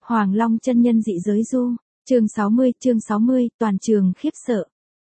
Hoàng Long chân nhân dị giới du, chương 60, toàn trường khiếp sợ.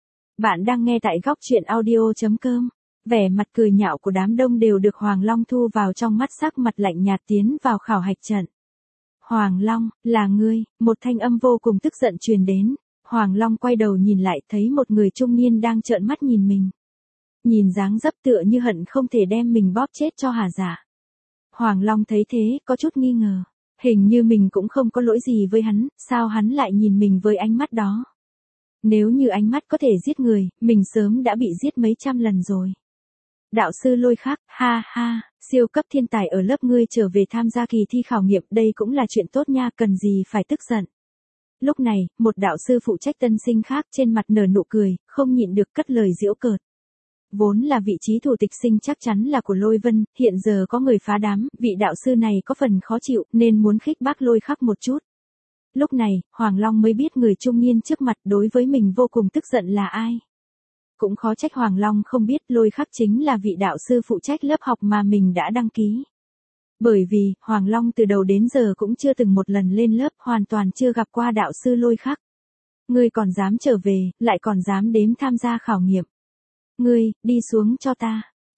Bạn đang nghe tại góc truyện audio.com. Vẻ mặt cười nhạo của đám đông đều được Hoàng Long thu vào trong mắt, sắc mặt lạnh nhạt tiến vào khảo hạch trận. Hoàng Long, là ngươi, một thanh âm vô cùng tức giận truyền đến. Hoàng Long quay đầu nhìn lại, thấy một người trung niên đang trợn mắt nhìn mình. Nhìn dáng dấp tựa như hận không thể đem mình bóp chết cho hà giả. Hoàng Long thấy thế, có chút nghi ngờ. Hình như mình cũng không có lỗi gì với hắn, sao hắn lại nhìn mình với ánh mắt đó? Nếu như ánh mắt có thể giết người, mình sớm đã bị giết mấy trăm lần rồi. Đạo sư Lôi Khắc, ha ha, siêu cấp thiên tài ở lớp ngươi trở về tham gia kỳ thi khảo nghiệm, đây cũng là chuyện tốt nha, cần gì phải tức giận. Lúc này, một đạo sư phụ trách tân sinh khác trên mặt nở nụ cười, không nhịn được cất lời giễu cợt. Vốn là vị trí thủ tịch sinh chắc chắn là của Lôi Vân, hiện giờ có người phá đám, vị đạo sư này có phần khó chịu nên muốn khích bác Lôi Khắc một chút. Lúc này, Hoàng Long mới biết người trung niên trước mặt đối với mình vô cùng tức giận là ai. Cũng khó trách Hoàng Long không biết Lôi Khắc chính là vị đạo sư phụ trách lớp học mà mình đã đăng ký. Bởi vì, Hoàng Long từ đầu đến giờ cũng chưa từng một lần lên lớp, hoàn toàn chưa gặp qua đạo sư Lôi Khắc. Ngươi còn dám trở về, lại còn dám đến tham gia khảo nghiệm. Ngươi, đi xuống cho ta.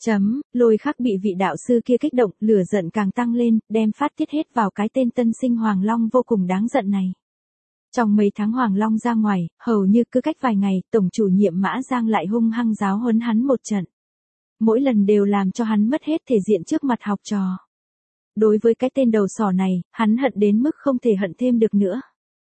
Lôi Khắc bị vị đạo sư kia kích động, lửa giận càng tăng lên, đem phát tiết hết vào cái tên tân sinh Hoàng Long vô cùng đáng giận này. Trong mấy tháng Hoàng Long ra ngoài, hầu như cứ cách vài ngày, tổng chủ nhiệm Mã Giang lại hung hăng giáo huấn hắn một trận. Mỗi lần đều làm cho hắn mất hết thể diện trước mặt học trò. Đối với cái tên đầu sỏ này, hắn hận đến mức không thể hận thêm được nữa.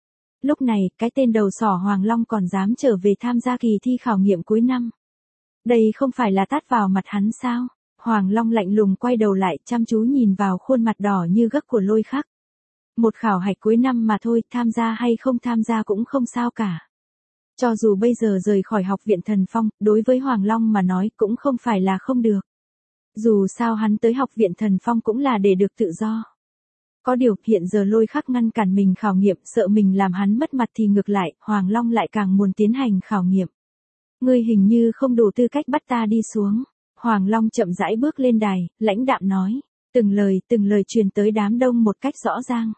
Lúc này, cái tên đầu sỏ Hoàng Long còn dám trở về tham gia kỳ thi khảo nghiệm cuối năm. Đây không phải là tát vào mặt hắn sao? Hoàng Long lạnh lùng quay đầu lại, chăm chú nhìn vào khuôn mặt đỏ như gấc của Lôi Khắc. Một khảo hạch cuối năm mà thôi, tham gia hay không tham gia cũng không sao cả. Cho dù bây giờ rời khỏi học viện Thần Phong, đối với Hoàng Long mà nói cũng không phải là không được. Dù sao hắn tới học viện Thần Phong cũng là để được tự do. Có điều, hiện giờ Lôi Khắc ngăn cản mình khảo nghiệm, sợ mình làm hắn mất mặt thì ngược lại, Hoàng Long lại càng muốn tiến hành khảo nghiệm. Ngươi hình như không đủ tư cách bắt ta đi xuống. Hoàng Long chậm rãi bước lên đài, lãnh đạm nói. Từng lời truyền tới đám đông một cách rõ ràng.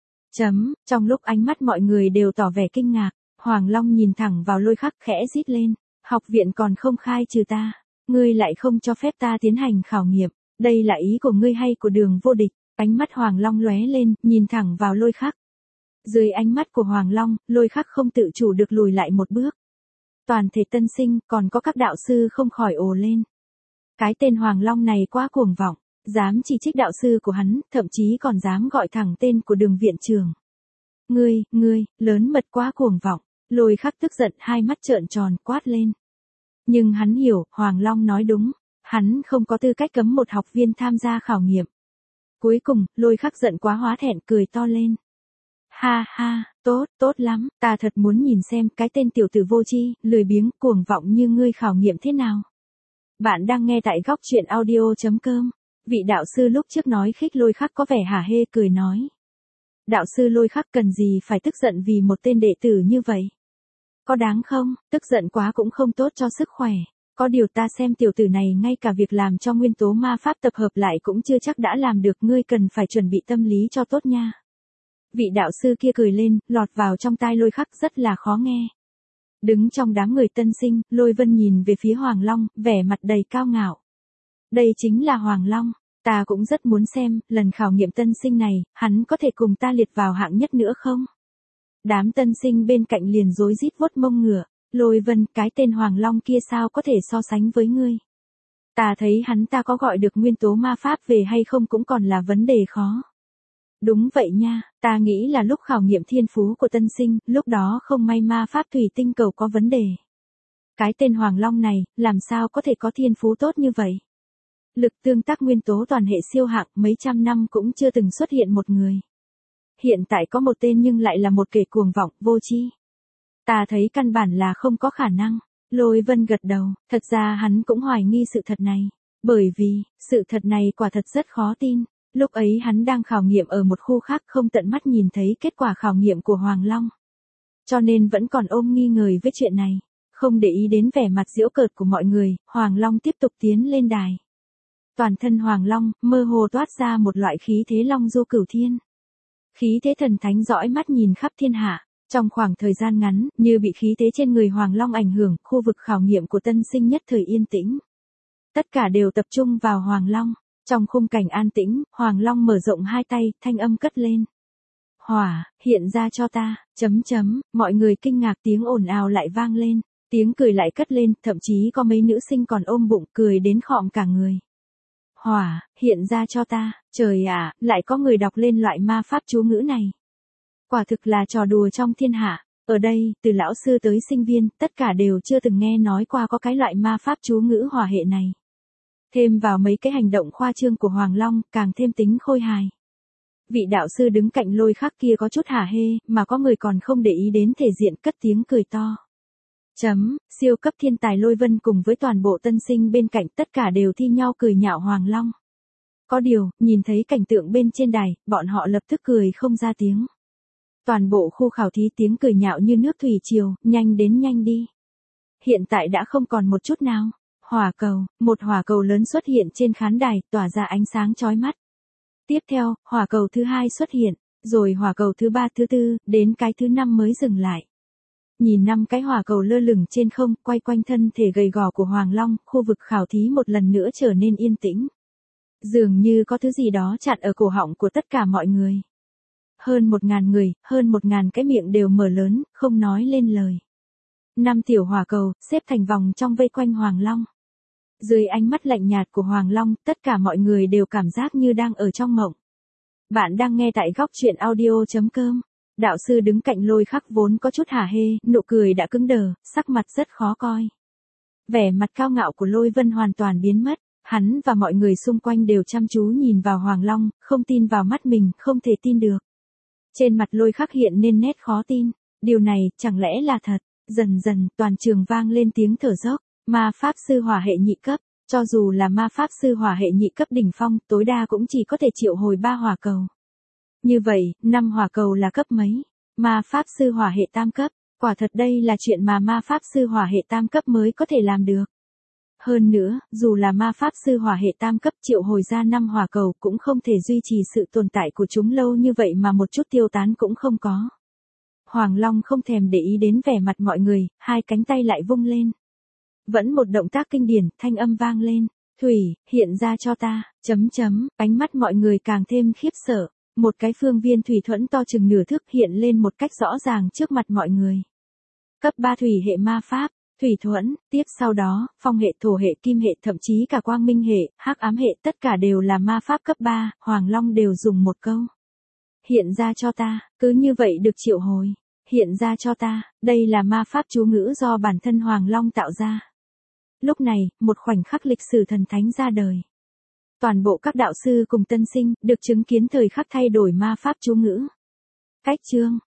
Trong lúc ánh mắt mọi người đều tỏ vẻ kinh ngạc, Hoàng Long nhìn thẳng vào Lôi Khắc khẽ rít lên. Học viện còn không khai trừ ta. Ngươi lại không cho phép ta tiến hành khảo nghiệm. Đây là ý của ngươi hay của Đường Vô Địch? Ánh mắt Hoàng Long lóe lên, nhìn thẳng vào Lôi Khắc. Dưới ánh mắt của Hoàng Long, Lôi Khắc không tự chủ được lùi lại một bước. Toàn thể tân sinh, còn có các đạo sư không khỏi ồ lên. Cái tên Hoàng Long này quá cuồng vọng, dám chỉ trích đạo sư của hắn, thậm chí còn dám gọi thẳng tên của Đường viện trưởng. Ngươi, lớn mật quá cuồng vọng. Lôi Khắc tức giận, hai mắt trợn tròn, quát lên. Nhưng hắn hiểu, Hoàng Long nói đúng, hắn không có tư cách cấm một học viên tham gia khảo nghiệm. Cuối cùng, Lôi Khắc giận quá hóa thẹn, cười to lên. Ha ha, tốt lắm, ta thật muốn nhìn xem cái tên tiểu tử vô tri, lười biếng, cuồng vọng như ngươi khảo nghiệm thế nào. Bạn đang nghe tại góc truyện audio.com. Vị đạo sư lúc trước nói khích Lôi Khắc có vẻ hả hê, cười nói. Đạo sư Lôi Khắc cần gì phải tức giận vì một tên đệ tử như vậy? Có đáng không? Tức giận quá cũng không tốt cho sức khỏe. Có điều ta xem tiểu tử này ngay cả việc làm cho nguyên tố ma pháp tập hợp lại cũng chưa chắc đã làm được, ngươi cần phải chuẩn bị tâm lý cho tốt nha. Vị đạo sư kia cười lên, lọt vào trong tai Lôi Khắc rất là khó nghe. Đứng trong đám người tân sinh, Lôi Vân nhìn về phía Hoàng Long, vẻ mặt đầy cao ngạo. Đây chính là Hoàng Long, ta cũng rất muốn xem, lần khảo nghiệm tân sinh này, hắn có thể cùng ta liệt vào hạng nhất nữa không? Đám tân sinh bên cạnh liền rối rít vuốt mông ngựa. Lôi Vân, cái tên Hoàng Long kia sao có thể so sánh với ngươi? Ta thấy hắn ta có gọi được nguyên tố ma pháp về hay không cũng còn là vấn đề khó. Đúng vậy nha, ta nghĩ là lúc khảo nghiệm thiên phú của tân sinh, lúc đó không may ma pháp thủy tinh cầu có vấn đề. Cái tên Hoàng Long này, làm sao có thể có thiên phú tốt như vậy? Lực tương tác nguyên tố toàn hệ siêu hạng, mấy trăm năm cũng chưa từng xuất hiện một người. Hiện tại có một tên nhưng lại là một kẻ cuồng vọng, vô tri. Ta thấy căn bản là không có khả năng. Lôi Vân gật đầu, thật ra hắn cũng hoài nghi sự thật này. Bởi vì, sự thật này quả thật rất khó tin. Lúc ấy hắn đang khảo nghiệm ở một khu khác, không tận mắt nhìn thấy kết quả khảo nghiệm của Hoàng Long. Cho nên vẫn còn ôm nghi ngờ với chuyện này. Không để ý đến vẻ mặt giễu cợt của mọi người, Hoàng Long tiếp tục tiến lên đài. Toàn thân Hoàng Long, mơ hồ toát ra một loại khí thế long du cửu thiên. Khí thế thần thánh dõi mắt nhìn khắp thiên hạ. Trong khoảng thời gian ngắn, như bị khí thế trên người Hoàng Long ảnh hưởng, khu vực khảo nghiệm của tân sinh nhất thời yên tĩnh. Tất cả đều tập trung vào Hoàng Long. Trong khung cảnh an tĩnh, Hoàng Long mở rộng hai tay, thanh âm cất lên. Hỏa, hiện ra cho ta, mọi người kinh ngạc tiếng ồn ào lại vang lên, tiếng cười lại cất lên, thậm chí có mấy nữ sinh còn ôm bụng cười đến khọm cả người. Hỏa, hiện ra cho ta, trời ạ, lại có người đọc lên loại ma pháp chú ngữ này. Quả thực là trò đùa trong thiên hạ, ở đây, từ lão sư tới sinh viên, tất cả đều chưa từng nghe nói qua có cái loại ma pháp chú ngữ hỏa hệ này. Thêm vào mấy cái hành động khoa trương của Hoàng Long, càng thêm tính khôi hài. Vị đạo sư đứng cạnh Lôi Khắc kia có chút hả hê, mà có người còn không để ý đến thể diện cất tiếng cười to. Siêu cấp thiên tài Lôi Vân cùng với toàn bộ tân sinh bên cạnh tất cả đều thi nhau cười nhạo Hoàng Long. Có điều, nhìn thấy cảnh tượng bên trên đài, bọn họ lập tức cười không ra tiếng. Toàn bộ khu khảo thí tiếng cười nhạo như nước thủy triều, nhanh đến nhanh đi. Hiện tại đã không còn một chút nào. Hỏa cầu, một hỏa cầu lớn xuất hiện trên khán đài, tỏa ra ánh sáng chói mắt. Tiếp theo, hỏa cầu thứ hai xuất hiện, rồi hỏa cầu thứ ba thứ tư, đến cái thứ năm mới dừng lại. Nhìn 5 cái hỏa cầu lơ lửng trên không, quay quanh thân thể gầy gò của Hoàng Long, khu vực khảo thí một lần nữa trở nên yên tĩnh. Dường như có thứ gì đó chặn ở cổ họng của tất cả mọi người. Hơn 1.000 người, hơn 1.000 cái miệng đều mở lớn, không nói lên lời. 5 tiểu hỏa cầu, xếp thành vòng trong vây quanh Hoàng Long. Dưới ánh mắt lạnh nhạt của Hoàng Long, tất cả mọi người đều cảm giác như đang ở trong mộng. Bạn đang nghe tại góc truyện audio.com. Đạo sư đứng cạnh Lôi Khắc vốn có chút hả hê, nụ cười đã cứng đờ, sắc mặt rất khó coi. Vẻ mặt cao ngạo của Lôi Vân hoàn toàn biến mất, hắn và mọi người xung quanh đều chăm chú nhìn vào Hoàng Long, không tin vào mắt mình, không thể tin được. Trên mặt Lôi Khắc hiện nên nét khó tin, điều này chẳng lẽ là thật? Dần dần, toàn trường vang lên tiếng thở dốc. Ma pháp sư hỏa hệ nhị cấp, cho dù là ma pháp sư hỏa hệ nhị cấp đỉnh phong, tối đa cũng chỉ có thể triệu hồi 3 hỏa cầu. Như vậy, 5 hỏa cầu là cấp mấy? Ma pháp sư hỏa hệ tam cấp, quả thật đây là chuyện mà ma pháp sư hỏa hệ tam cấp mới có thể làm được. Hơn nữa, dù là ma pháp sư hỏa hệ tam cấp triệu hồi ra 5 hỏa cầu cũng không thể duy trì sự tồn tại của chúng lâu như vậy mà một chút tiêu tán cũng không có. Hoàng Long không thèm để ý đến vẻ mặt mọi người, hai cánh tay lại vung lên. Vẫn một động tác kinh điển, thanh âm vang lên. Thủy, hiện ra cho ta, ánh mắt mọi người càng thêm khiếp sợ. Một cái phương viên thủy thuẫn to chừng nửa thước hiện lên một cách rõ ràng trước mặt mọi người. Cấp 3 thủy hệ ma pháp, thủy thuẫn, tiếp sau đó, phong hệ, thổ hệ, kim hệ, thậm chí cả quang minh hệ, hắc ám hệ, tất cả đều là ma pháp cấp 3, Hoàng Long đều dùng một câu. Hiện ra cho ta, cứ như vậy được triệu hồi. Hiện ra cho ta, đây là ma pháp chú ngữ do bản thân Hoàng Long tạo ra. Lúc này, một khoảnh khắc lịch sử thần thánh ra đời. Toàn bộ các đạo sư cùng tân sinh, được chứng kiến thời khắc thay đổi ma pháp chú ngữ. Cách chương,